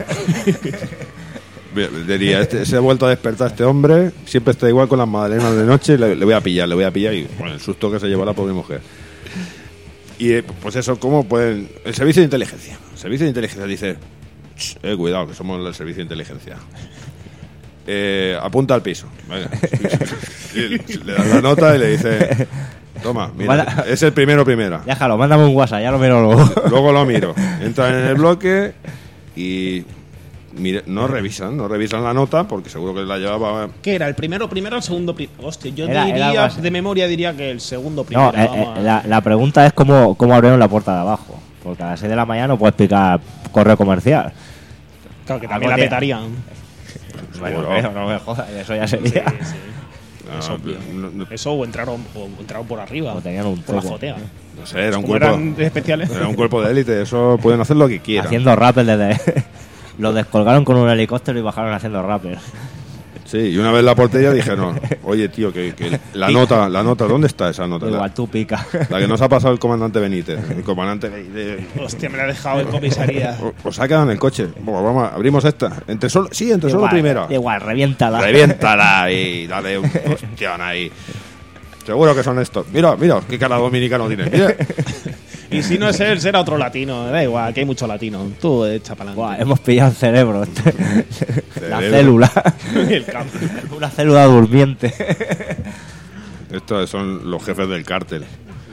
diría, este, se ha vuelto a despertar este hombre, siempre está igual con las magdalenas de noche, le, le voy a pillar, le voy a pillar y bueno, el susto que se llevó la pobre mujer. Y eh, pues eso, ¿cómo pueden...? El servicio de inteligencia. El servicio de inteligencia dice, "Ch, eh, cuidado, que somos el servicio de inteligencia. Eh, apunta al piso. Venga. Y le da la nota y le dice, toma, mira, Vale. es el primero primera. Déjalo, mándame un WhatsApp, ya lo miro luego. Luego lo miro. Entran en el bloque y mire, no revisan, no revisan la nota porque seguro que la llevaba. ¿Qué era? ¿El primero primero o el segundo primero? Hostia, yo Era- era diría, algo así. de memoria diría que el segundo primero. No, eh, vamos eh, a- la, la pregunta es cómo, cómo abrieron la puerta de abajo. Porque a las seis de la mañana no puedes picar correo comercial. Claro, que algo también la tiene- petarían. Bueno, Seguro. creo, no me jodas, eso ya sería. Sí, sí. No, Es obvio. no, no- Eso o entraron, o entraron por arriba. O tenían un por la tubo. azotea. no sé, era un Como cuerpo. eran especiales. Era un cuerpo de élite, eso pueden hacer lo que quieran. Haciendo rappel desde. Lo descolgaron con un helicóptero y bajaron haciendo rappel. Sí, y una vez la portería dijeron, oye tío, que, que la nota, la nota, ¿dónde está esa nota? Igual La, tú pica. la que nos ha pasado el comandante Benítez. El comandante Benítez. Hostia, me la ha dejado en comisaría. O- Os ha quedado en el coche. Bueno, vamos, a- abrimos esta. Entre solo, sí, entre solo Igual, primera. Igual, reviéntala. Reviéntala y dale un cuestión ahí. Seguro que son estos. Mira, mira, qué cara dominicano tiene. Mira. Y si no es él, será otro latino. Da igual, que hay mucho latino. Tú echa para Buah, adelante. hemos pillado el cerebro. La Cerebro. célula. El campo. Una célula durmiente. Estos son los jefes del cártel.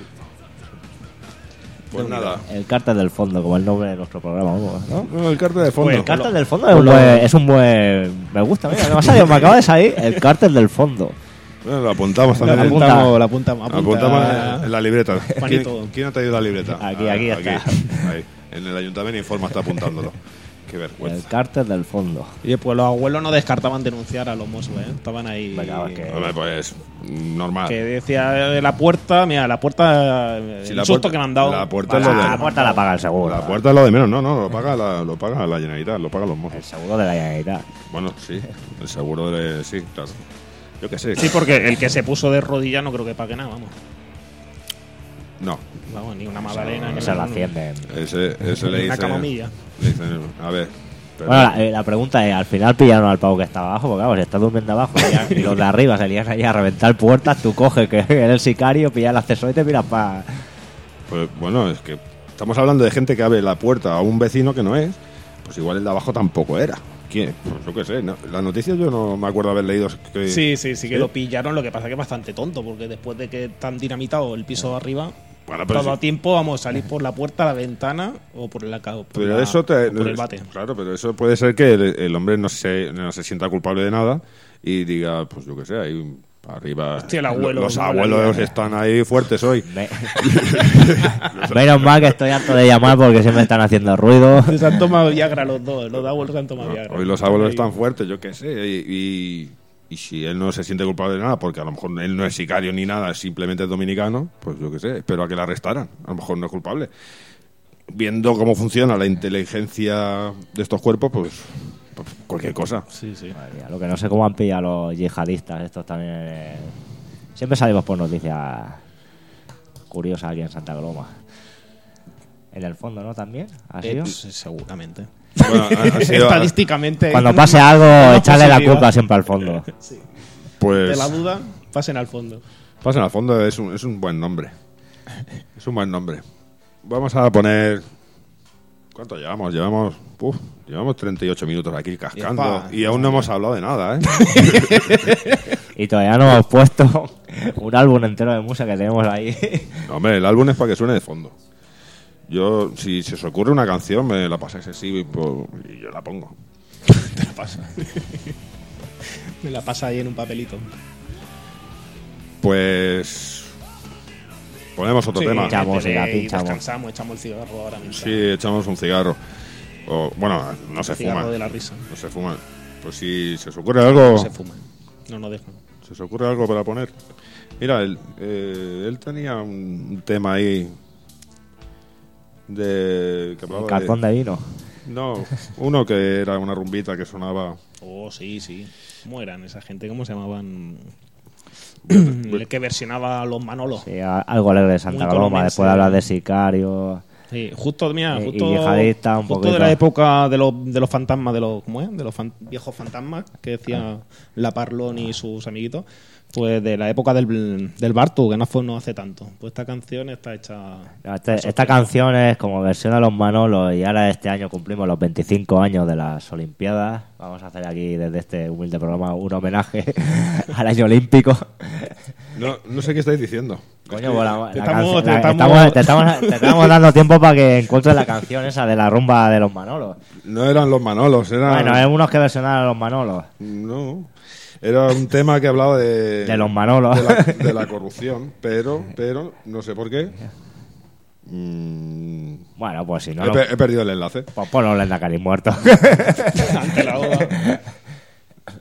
Pues nada. El cártel del fondo, como el nombre de nuestro programa. ¿No? No, el cártel de fondo. Pues el cártel del fondo es un, buen, es un buen. Me gusta, mira, me ha salido, me acaba de salir el cártel del fondo. Bueno, lo apuntamos La también. apunta. apuntamos, la apuntamos. apunta. Apuntamos en la libreta. ¿Quién, Juanito. quién ha traído la libreta? Aquí, Ah, aquí está. Ahí. En el ayuntamiento Informa está apuntándolo. Qué El vergüenza. cártel del fondo. Y pues los abuelos no descartaban denunciar a los Mossos, ¿eh? Estaban ahí. Venga, va, que- Hombre, pues normal. Que decía de la puerta, mira, la puerta, eh, Sí, el la susto puerta- que me han dado. la puerta es La, lo de- la puerta la paga el seguro. La puerta es lo de menos, no, no, lo paga la, lo paga la Generalitat, lo pagan los El mozos. seguro de la Generalitat. Bueno, sí, el seguro de... Sí, claro. Yo qué sé. Sí, porque el que se puso de rodilla no creo que pague nada, vamos. No, Vamos, ni una magdalena, ni Eso lo una- ascienden. ese, ese le Una dice... camomilla. Le dicen, a ver... pero- Bueno, la, eh, la pregunta es, al final pillaron al pavo que está abajo, porque claro, si está durmiendo abajo y, ya- y los de arriba se lían allí a reventar puertas, tú coges que eres el sicario, pillas el accesorio y te miras para... Pues bueno, es que estamos hablando de gente que abre la puerta a un vecino que no es, pues igual el de abajo tampoco era. ¿Quién? Pues yo qué sé, ¿no? La noticia yo no me acuerdo haber leído que... Sí, sí, sí, que lo pillaron. Lo que pasa que es bastante tonto, porque después de que están dinamitado el piso de arriba, Bueno, pero todo sí. a tiempo vamos a salir por la puerta, la ventana o por la ca- por Pero la- eso te, o por el bate. Claro, pero eso puede ser que el, el hombre no se, no se sienta culpable de nada y diga, pues yo qué sé, ahí arriba Hostia, el abuelo, los no me la abuelos liga. están ahí fuertes hoy. Me- Menos mal que estoy harto de llamar porque siempre están haciendo ruido. Se han tomado Viagra los dos, los de abuelos se han tomado Viagra. Hoy los abuelos Ahí. están fuertes, yo qué sé. Y, y, y si él no se siente culpable de nada, porque a lo mejor él no es sicario ni nada, simplemente es dominicano, pues yo qué sé, espero a que le arrestaran. A lo mejor no es culpable. Viendo cómo funciona la inteligencia de estos cuerpos, pues, pues cualquier cosa. Sí, sí. Madre mía, lo que no sé cómo han pillado los yihadistas, estos también. eh, Siempre salimos por noticias curiosas aquí en Santa Coloma. En el fondo, ¿no? También. ¿Ha Eh, sido? pues, seguramente. Bueno, ha- ha sido- Estadísticamente. Cuando pase algo, una echarle la posibilidad. culpa siempre al fondo. pues De la duda, pasen al fondo. pasen al fondo, es un, es un buen nombre. Es un buen nombre. Vamos a poner... ¿Cuánto llevamos? Llevamos... Uf, llevamos treinta y ocho minutos aquí cascando. Yepa. Y aún no hemos hablado de nada, ¿eh? Y todavía no hemos puesto un álbum entero de música que tenemos ahí. No, hombre, el álbum es para que suene de fondo. Yo, si se os ocurre una canción, me la pasáis así y, pues, y yo la pongo. Te la pasa. Me la pasa ahí en un papelito. Pues... Ponemos otro Sí, tema. Pincha música, y pinchamos. descansamos, echamos el cigarro ahora mismo. Sí, echamos un cigarro. O, bueno, no se El cigarro fuma. de la risa. No se fuma. Pues si se os ocurre algo... No se fuma. No nos dejan. ¿Se os ocurre algo para poner? Mira, él, eh, él tenía un tema ahí de... Que hablaba Un calzón de, de vino. No, uno que era una rumbita que sonaba... Oh, sí, sí. ¿Cómo eran esa gente? ¿Cómo se llamaban? El que versionaba a los Manolos. Sí, a- algo alegre de Santa Muy Coloma. colomense. Después de hablar de sicario. Sí, justo, mira, Y- y justo, yihadista un justo poquito. de la época de los, de los fantasmas, de los, ¿cómo es? De los fan- viejos fantasmas que decía La Parlón y sus amiguitos. Pues de la época del, del Bartu, que no fue no hace tanto. Pues esta canción está hecha... Este- esta canción es como versión a los Manolos y ahora este año cumplimos los veinticinco años de las Olimpiadas. Vamos a hacer aquí desde este humilde programa un homenaje al año olímpico. No, no sé qué estáis diciendo. Coño, pues la- Te la estamos- canción- te la- estamos- estamos- te estamos- te estamos dando tiempo para que encuentres la canción esa de la rumba de los Manolos. No eran los Manolos, eran... Bueno, es unos que versionan a los Manolos. No, era un tema que hablaba de... De los Manolos. De la, de la corrupción, pero, pero, no sé por qué. Mm, Bueno, pues si no, he, lo- pe- he perdido el enlace. pues ponlo en la cari muerto. Ante la oda.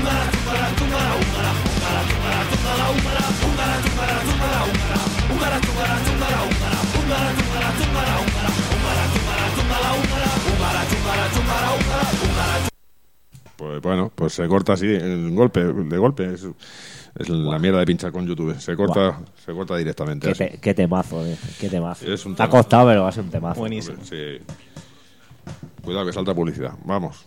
Pues bueno, pues se corta así, el golpe, de golpe. Es, es la mierda de pinchar con YouTube. Se corta, se corta directamente. Qué, así. te, qué temazo, eh. Qué temazo. Es un Te ha temazo. costado, pero va a ser un temazo. Buenísimo. Sí. Cuidado que salta publicidad. Vamos.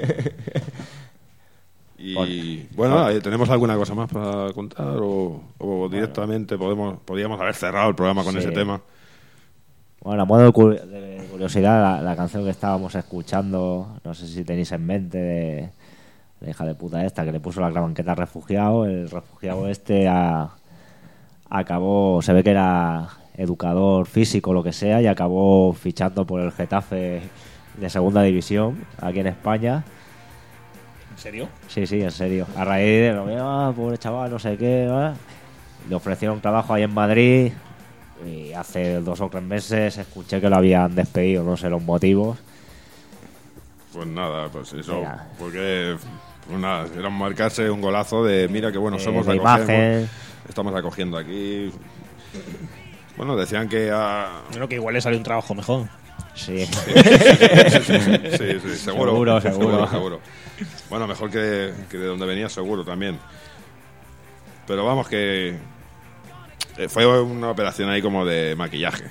Y bueno, eh, ¿tenemos alguna cosa más para contar o, o directamente podemos podíamos haber cerrado el programa con Sí. ese tema? Bueno, a modo de cu- de curiosidad, la, la canción que estábamos escuchando, no sé si tenéis en mente, de la hija de puta esta que le puso la clavanqueta al refugiado. El refugiado este a- acabó, se ve que era educador físico o lo que sea, y acabó fichando por el Getafe de segunda división aquí en España. ¿En serio? Sí, sí, en serio. A raíz de lo mío, ah, pobre chaval, no sé qué, ¿eh? Le ofrecieron trabajo ahí en Madrid y hace dos o tres meses escuché que lo habían despedido, no sé los motivos. Pues nada, pues eso, Mira. porque pues nada, era marcarse un golazo de mira que bueno Eh, somos, la acogemos, imagen. estamos acogiendo aquí. Bueno, decían que a... Creo que igual le sale un trabajo mejor. Sí. sí, sí, seguro, Seguro, seguro. seguro. Bueno, mejor que, que de donde venía, seguro también. Pero vamos, que eh, fue una operación ahí como de maquillaje.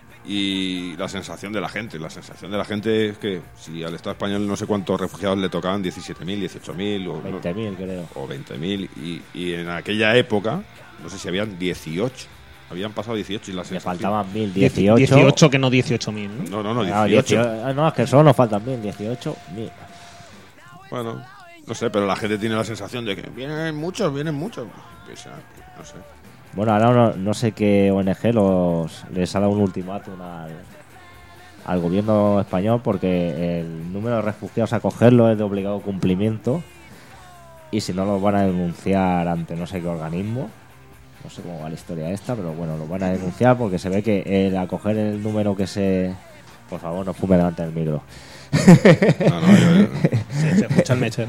Y la sensación de la gente, la sensación de la gente es que si al Estado español no sé cuántos refugiados le tocaban, diecisiete mil, dieciocho mil o, veinte mil creo. o veinte mil. Y, y en aquella época, no sé si habían dieciocho. Habían pasado dieciocho y la Le sensación... faltaban mil, dieciocho. dieciocho que no dieciocho mil, ¿no? No, no, no, Ah, dieciocho. dieciocho. Ah, no, es que solo nos faltan mil, dieciocho mil. Bueno, no sé, pero la gente tiene la sensación de que vienen muchos, vienen muchos. O sea, no sé. Bueno, ahora no, no sé qué O N G los, les ha dado un ultimátum al, al gobierno español, porque el número de refugiados a acogerlo es de obligado cumplimiento, y si no los van a denunciar ante no sé qué organismo. No sé cómo va la historia esta, pero bueno, lo van a denunciar porque se ve que el acoger el número que se... Por favor, no fume delante del micro. No, no, yo- Se, se escucha el mechero.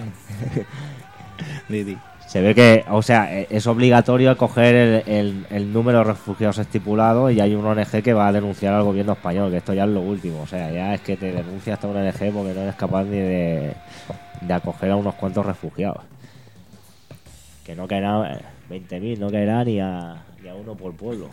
Di, di. Se ve que, o sea, e- es obligatorio acoger el, el, el número de refugiados estipulado, y hay un O N G que va a denunciar al gobierno español, que esto ya es lo último. O sea, ya es que te denuncia hasta un O N G porque no eres capaz ni de, de acoger a unos cuantos refugiados. Que no caerá veinte mil, no caerá ni a, ni a uno por pueblo.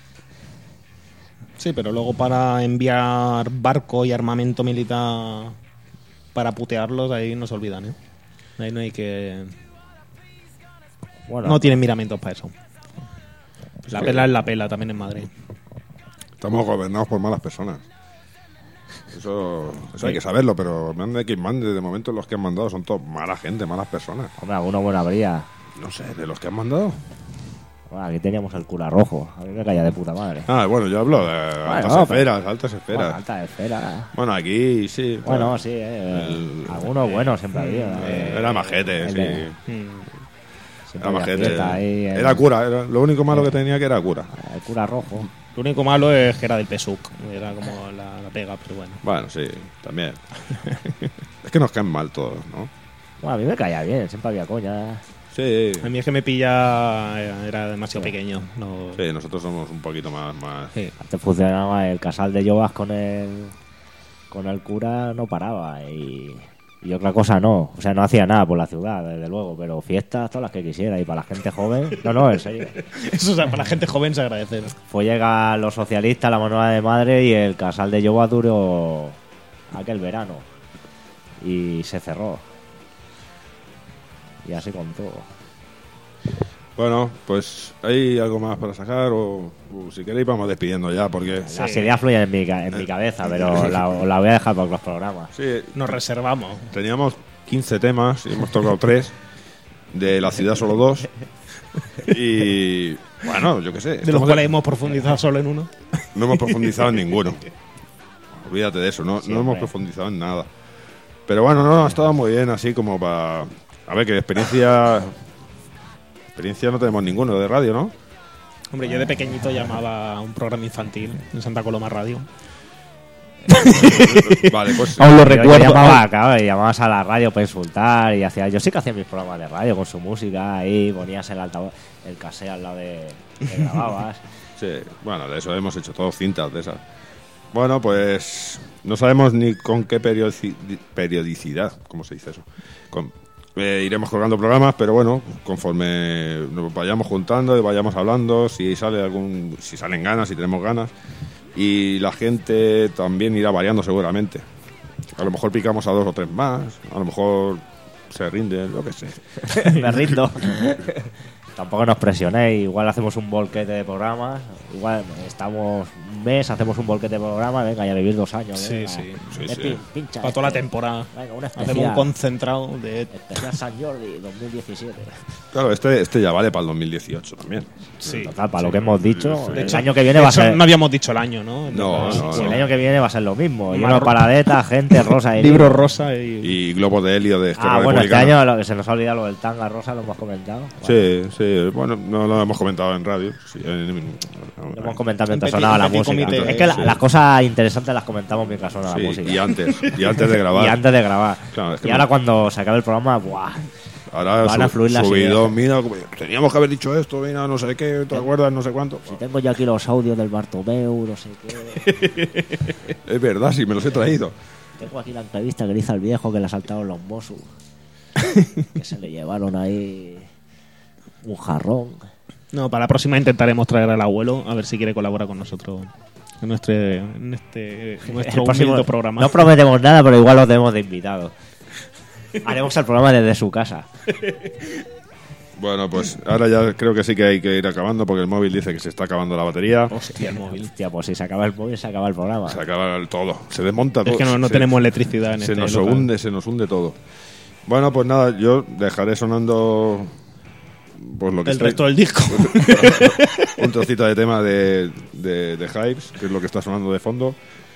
Sí, pero luego para enviar barco y armamento militar para putearlos, ahí no se olvidan, ¿eh? Ahí no hay que... Bueno, No tienen miramientos para eso. La pela es la pela también en Madrid. estamos gobernados por malas personas. Eso, eso hay que saberlo, pero mande quien mande. De momento los que han mandado son todos mala gente, malas personas. hombre, alguno bueno habría. No sé, de los que han mandado. Bueno, aquí teníamos el cura rojo. A mí me caía de puta madre. Ah, bueno, yo hablo de altas no, esferas, altas Bueno, esferas. alta esfera. Bueno, aquí sí. Bueno, claro. sí, eh, El- algunos buenos siempre había. Eh, era majete, el sí. de- Mm. siempre Era había majete. fiesta ahí, el- Era cura, era, lo único malo que tenía que era cura. El cura rojo. Lo único malo es que era del P S U C. Era como la, la pega, pero bueno. Bueno, sí, también. Es que nos caen mal todos, ¿no? Bueno, a mí me caía bien, siempre había coña. Sí, A mí es que me pilla... Era, era demasiado pequeño. No... sí, nosotros somos un poquito más... más... Sí. Antes funcionaba el casal de Jovas con el con el cura, no paraba. Y, y otra cosa no. O sea, no hacía nada por la ciudad, desde luego. Pero fiestas todas las que quisiera. Y para la gente joven, no, no, en serio. Eso, o sea, para la gente joven se agradece, ¿no? Fue llegar los socialistas, la moneda de madre, y el casal de Jovas duró aquel verano. Y se cerró. Y así con todo. Bueno, pues ¿hay algo más para sacar? O, o si queréis vamos despidiendo ya, porque... Las ideas fluyen en mi, ca- en mi cabeza, pero la, la voy a dejar para los programas. Sí, Nos reservamos. teníamos quince temas y hemos tocado tres. De la ciudad solo dos. Y... Bueno, yo qué sé. De los estamos- cuales hemos profundizado solo en uno. No hemos profundizado en ninguno. Olvídate de eso, no, no Siempre. hemos profundizado en nada. Pero bueno, no, ha estado muy bien así como para... A ver, que experiencia... Experiencia no tenemos ninguno de radio, ¿no? Hombre, yo de pequeñito llamaba a un programa infantil en Santa Coloma Radio. Vale, pues Aún lo Yo- recuerdo. Yo llamaba, claro, y llamabas a la radio para insultar y hacía. Yo sí que hacía mis programas de radio con su música ahí, ponías el altavoz, el cassette al lado de. que grababas. sí, bueno, de eso hemos hecho todos cintas de esas. Bueno, pues no sabemos ni con qué periodici- periodicidad, ¿cómo se dice eso? Con, eh, iremos colgando programas, pero bueno, conforme nos vayamos juntando y vayamos hablando, si sale algún, si salen ganas, si tenemos ganas, y la gente también irá variando seguramente. A lo mejor picamos a dos o tres más, a lo mejor se rinden, lo que sé. Me rindo. Tampoco nos presionéis, igual hacemos un volquete de programas, igual estamos un mes, hacemos un volquete de programas, venga, y a vivir dos años. Sí, venga. sí. Sí, Eh, sí. pin- pincha Para toda la este. temporada. Venga, un Hacemos un especial. concentrado de. Especial San Jordi dos mil diecisiete. Claro, este, este ya vale para el dos mil dieciocho también. Sí. Total, para lo que hemos dicho, De el hecho, año que viene de va a hecho, ser. no habíamos dicho el año, ¿no? No, Sí, no, sí. El no. año que viene va a ser lo mismo. Lleno de Marro- paradeta, gente rosa y Libro rosa y. Y globos de helio de Esquerra Ah, bueno, este Republicana. año lo que se nos ha olvidado lo del tanga rosa, lo hemos comentado. Sí, sí, bueno, no lo hemos comentado en radio. Sí, en- en- Lo hemos comentado Un mientras petit- sonaba la un petit música. comité, es que la- sí. las cosas interesantes las comentamos mientras sonaba sí, la música. y antes, y antes de grabar. Y antes de grabar. Claro, es que y ahora no- cuando se acabe el programa, ¡buah! Ahora van a su- fluir las subido, ideas. mira, como- teníamos que haber dicho esto, mira, no sé qué, ¿te acuerdas? No sé cuánto. Si tengo yo aquí los audios del Bartomeu, no sé qué. Es verdad, sí, me los he traído. Tengo aquí la entrevista que le hizo al viejo que le asaltaron los Mossos. Que se le llevaron ahí un jarrón. No, para la próxima intentaremos traer al abuelo a ver si quiere colaborar con nosotros en nuestro, en este, en nuestro El próximo- humilde programa. No prometemos nada, pero igual lo tenemos de invitado. Haremos el programa desde su casa. Bueno, pues ahora ya creo que sí que hay que ir acabando porque el móvil dice que se está acabando la batería. Hostia, el móvil. Hostia, pues si se acaba el móvil, se acaba el programa. Se acaba el todo, se desmonta todo. Es que no, no Se- tenemos electricidad en Se este nos local. hunde, se nos hunde todo. Bueno, pues nada, yo dejaré sonando pues lo que El estoy- resto del disco. un trocito de tema de, de, de Hypes, que es lo que está sonando de fondo.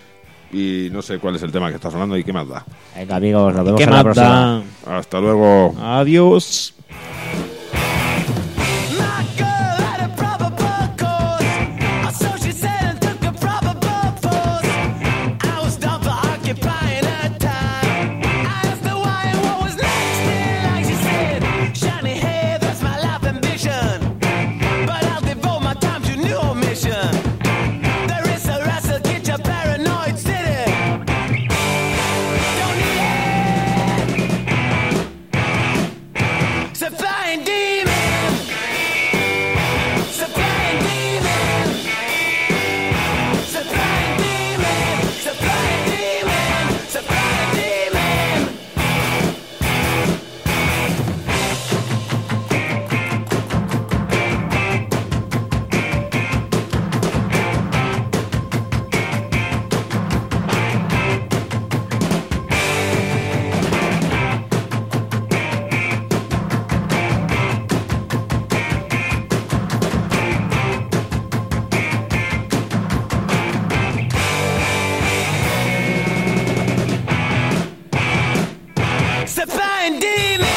Y no sé cuál es el tema que está sonando y qué más da. Venga, amigos, nos vemos ¿Qué en la más próxima. da? Hasta luego. Adiós. My girl had a probable cause, so she said and took a probable pose. I was done for occupying her time. I asked her why and what was next in line. She said, shiny hair, that's my life ambition, but I'll devote my time to new mission. There is a wrestle, get your paranoid city. Don't need it. Supplying demon. Supplying demon. Supplying demon. Supplying demon. Supplying demon. Supplying demon.